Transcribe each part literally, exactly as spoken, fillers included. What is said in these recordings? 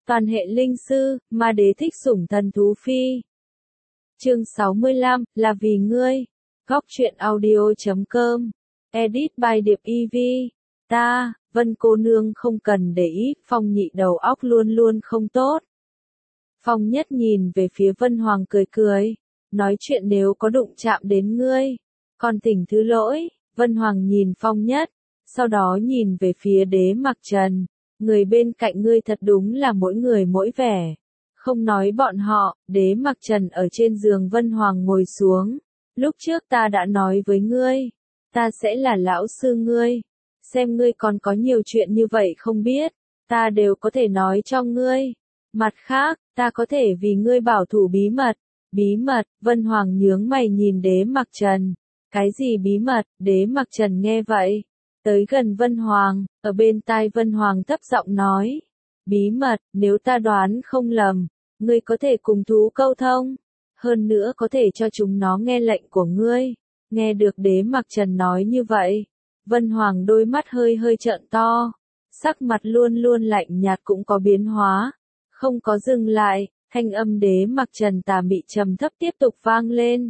Toàn hệ linh sư, ma đế thích sủng thần thú phi. Chương sáu mươi lăm, là vì ngươi. Góc truyện audio chấm com. Edit by Điệp i vê. Ta, Vân cô nương không cần để ý, Phong Nhị đầu óc luôn luôn không tốt. Phong Nhất nhìn về phía Vân Hoàng cười cười, nói chuyện nếu có đụng chạm đến ngươi, còn thỉnh thứ lỗi. Vân Hoàng nhìn Phong Nhất, sau đó nhìn về phía Đế Mặc Trần, người bên cạnh ngươi thật đúng là mỗi người mỗi vẻ. Không nói bọn họ, Đế Mặc Trần ở trên giường Vân Hoàng ngồi xuống. Lúc trước ta đã nói với ngươi, ta sẽ là lão sư ngươi. Xem ngươi còn có nhiều chuyện như vậy không biết, ta đều có thể nói cho ngươi. Mặt khác, ta có thể vì ngươi bảo thủ bí mật. Bí mật, Vân Hoàng nhướng mày nhìn Đế Mặc Trần. Cái gì bí mật? Đế Mặc Trần nghe vậy, tới gần Vân Hoàng, ở bên tai Vân Hoàng thấp giọng nói. Bí mật, nếu ta đoán không lầm, ngươi có thể cùng thú câu thông, hơn nữa có thể cho chúng nó nghe lệnh của ngươi. Nghe được Đế Mặc Trần nói như vậy, Vân Hoàng đôi mắt hơi hơi trợn to, sắc mặt luôn luôn lạnh nhạt cũng có biến hóa, không có dừng lại, thanh âm Đế Mặc Trần tà mị trầm thấp tiếp tục vang lên.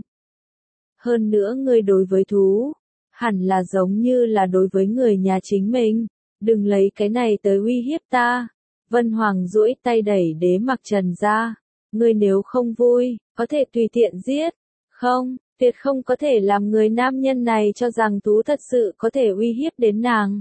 Hơn nữa ngươi đối với thú, hẳn là giống như là đối với người nhà chính mình, đừng lấy cái này tới uy hiếp ta. Vân Hoàng duỗi tay đẩy Đế Mặc Trần ra, ngươi nếu không vui, có thể tùy tiện giết, không, tuyệt không có thể làm người nam nhân này cho rằng thú thật sự có thể uy hiếp đến nàng.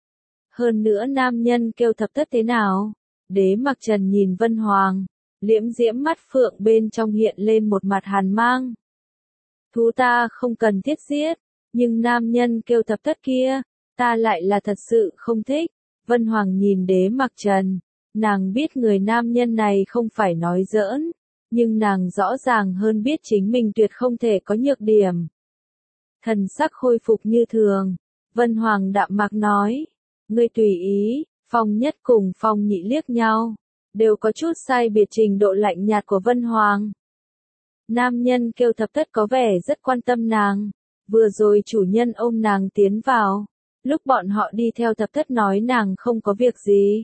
Hơn nữa nam nhân kêu thập thất thế nào? Đế Mặc Trần nhìn Vân Hoàng, liễm diễm mắt phượng bên trong hiện lên một mặt hàn mang. Thú ta không cần thiết giết, nhưng nam nhân kêu thập thất kia, ta lại là thật sự không thích. Vân Hoàng nhìn Đế Mặc Trần, nàng biết người nam nhân này không phải nói giỡn, nhưng nàng rõ ràng hơn biết chính mình tuyệt không thể có nhược điểm. Thần sắc khôi phục như thường, Vân Hoàng đạm mạc nói, ngươi tùy ý. Phong Nhất cùng Phong Nhị liếc nhau, đều có chút sai biệt trình độ lạnh nhạt của Vân Hoàng. Nam nhân kêu thập thất có vẻ rất quan tâm nàng, vừa rồi chủ nhân ôm nàng tiến vào, lúc bọn họ đi theo thập thất nói nàng không có việc gì.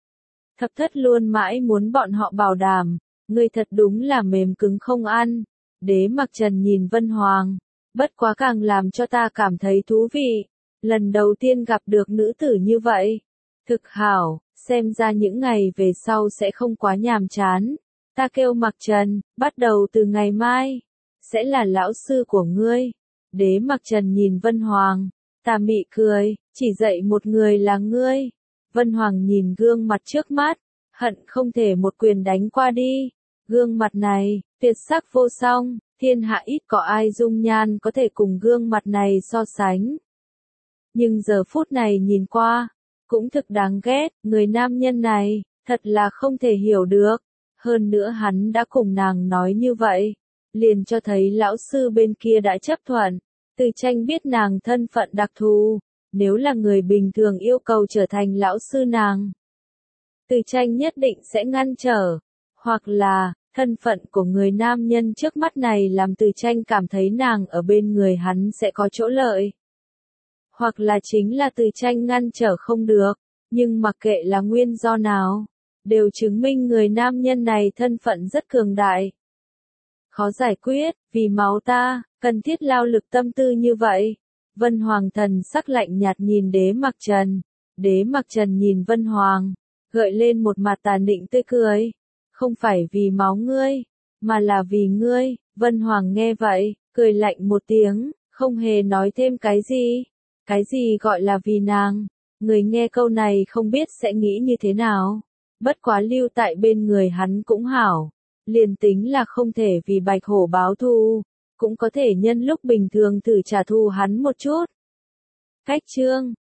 Thập thất luôn mãi muốn bọn họ bảo đảm, ngươi thật đúng là mềm cứng không ăn. Đế Mặc Trần nhìn Vân Hoàng, bất quá càng làm cho ta cảm thấy thú vị, lần đầu tiên gặp được nữ tử như vậy. Thực hảo, xem ra những ngày về sau sẽ không quá nhàm chán. Ta kêu Mặc Trần, bắt đầu từ ngày mai, sẽ là lão sư của ngươi. Đế Mặc Trần nhìn Vân Hoàng, tà mị cười, chỉ dạy một người là ngươi. Vân Hoàng nhìn gương mặt trước mắt, hận không thể một quyền đánh qua đi. Gương mặt này, tuyệt sắc vô song, thiên hạ ít có ai dung nhan có thể cùng gương mặt này so sánh. Nhưng giờ phút này nhìn qua, cũng thực đáng ghét, người nam nhân này, thật là không thể hiểu được. Hơn nữa hắn đã cùng nàng nói như vậy, liền cho thấy lão sư bên kia đã chấp thuận. Từ Tranh biết nàng thân phận đặc thù, nếu là người bình thường yêu cầu trở thành lão sư nàng, Từ Tranh nhất định sẽ ngăn trở, hoặc là, thân phận của người nam nhân trước mắt này làm Từ Tranh cảm thấy nàng ở bên người hắn sẽ có chỗ lợi. Hoặc là chính là Từ Tranh ngăn trở không được, nhưng mặc kệ là nguyên do nào, đều chứng minh người nam nhân này thân phận rất cường đại. Khó giải quyết, vì máu ta, cần thiết lao lực tâm tư như vậy. Vân Hoàng thần sắc lạnh nhạt nhìn Đế Mặc Trần. Đế Mặc Trần nhìn Vân Hoàng, gợi lên một mặt tà nịnh tươi cười. Không phải vì máu ngươi, mà là vì ngươi. Vân Hoàng nghe vậy, cười lạnh một tiếng, không hề nói thêm cái gì. Cái gì gọi là vì nàng? Người nghe câu này không biết sẽ nghĩ như thế nào. Bất quá lưu tại bên người hắn cũng hảo. Liền tính là không thể vì Bạch Hổ báo thù, cũng có thể nhân lúc bình thường thử trả thù hắn một chút. Cách chương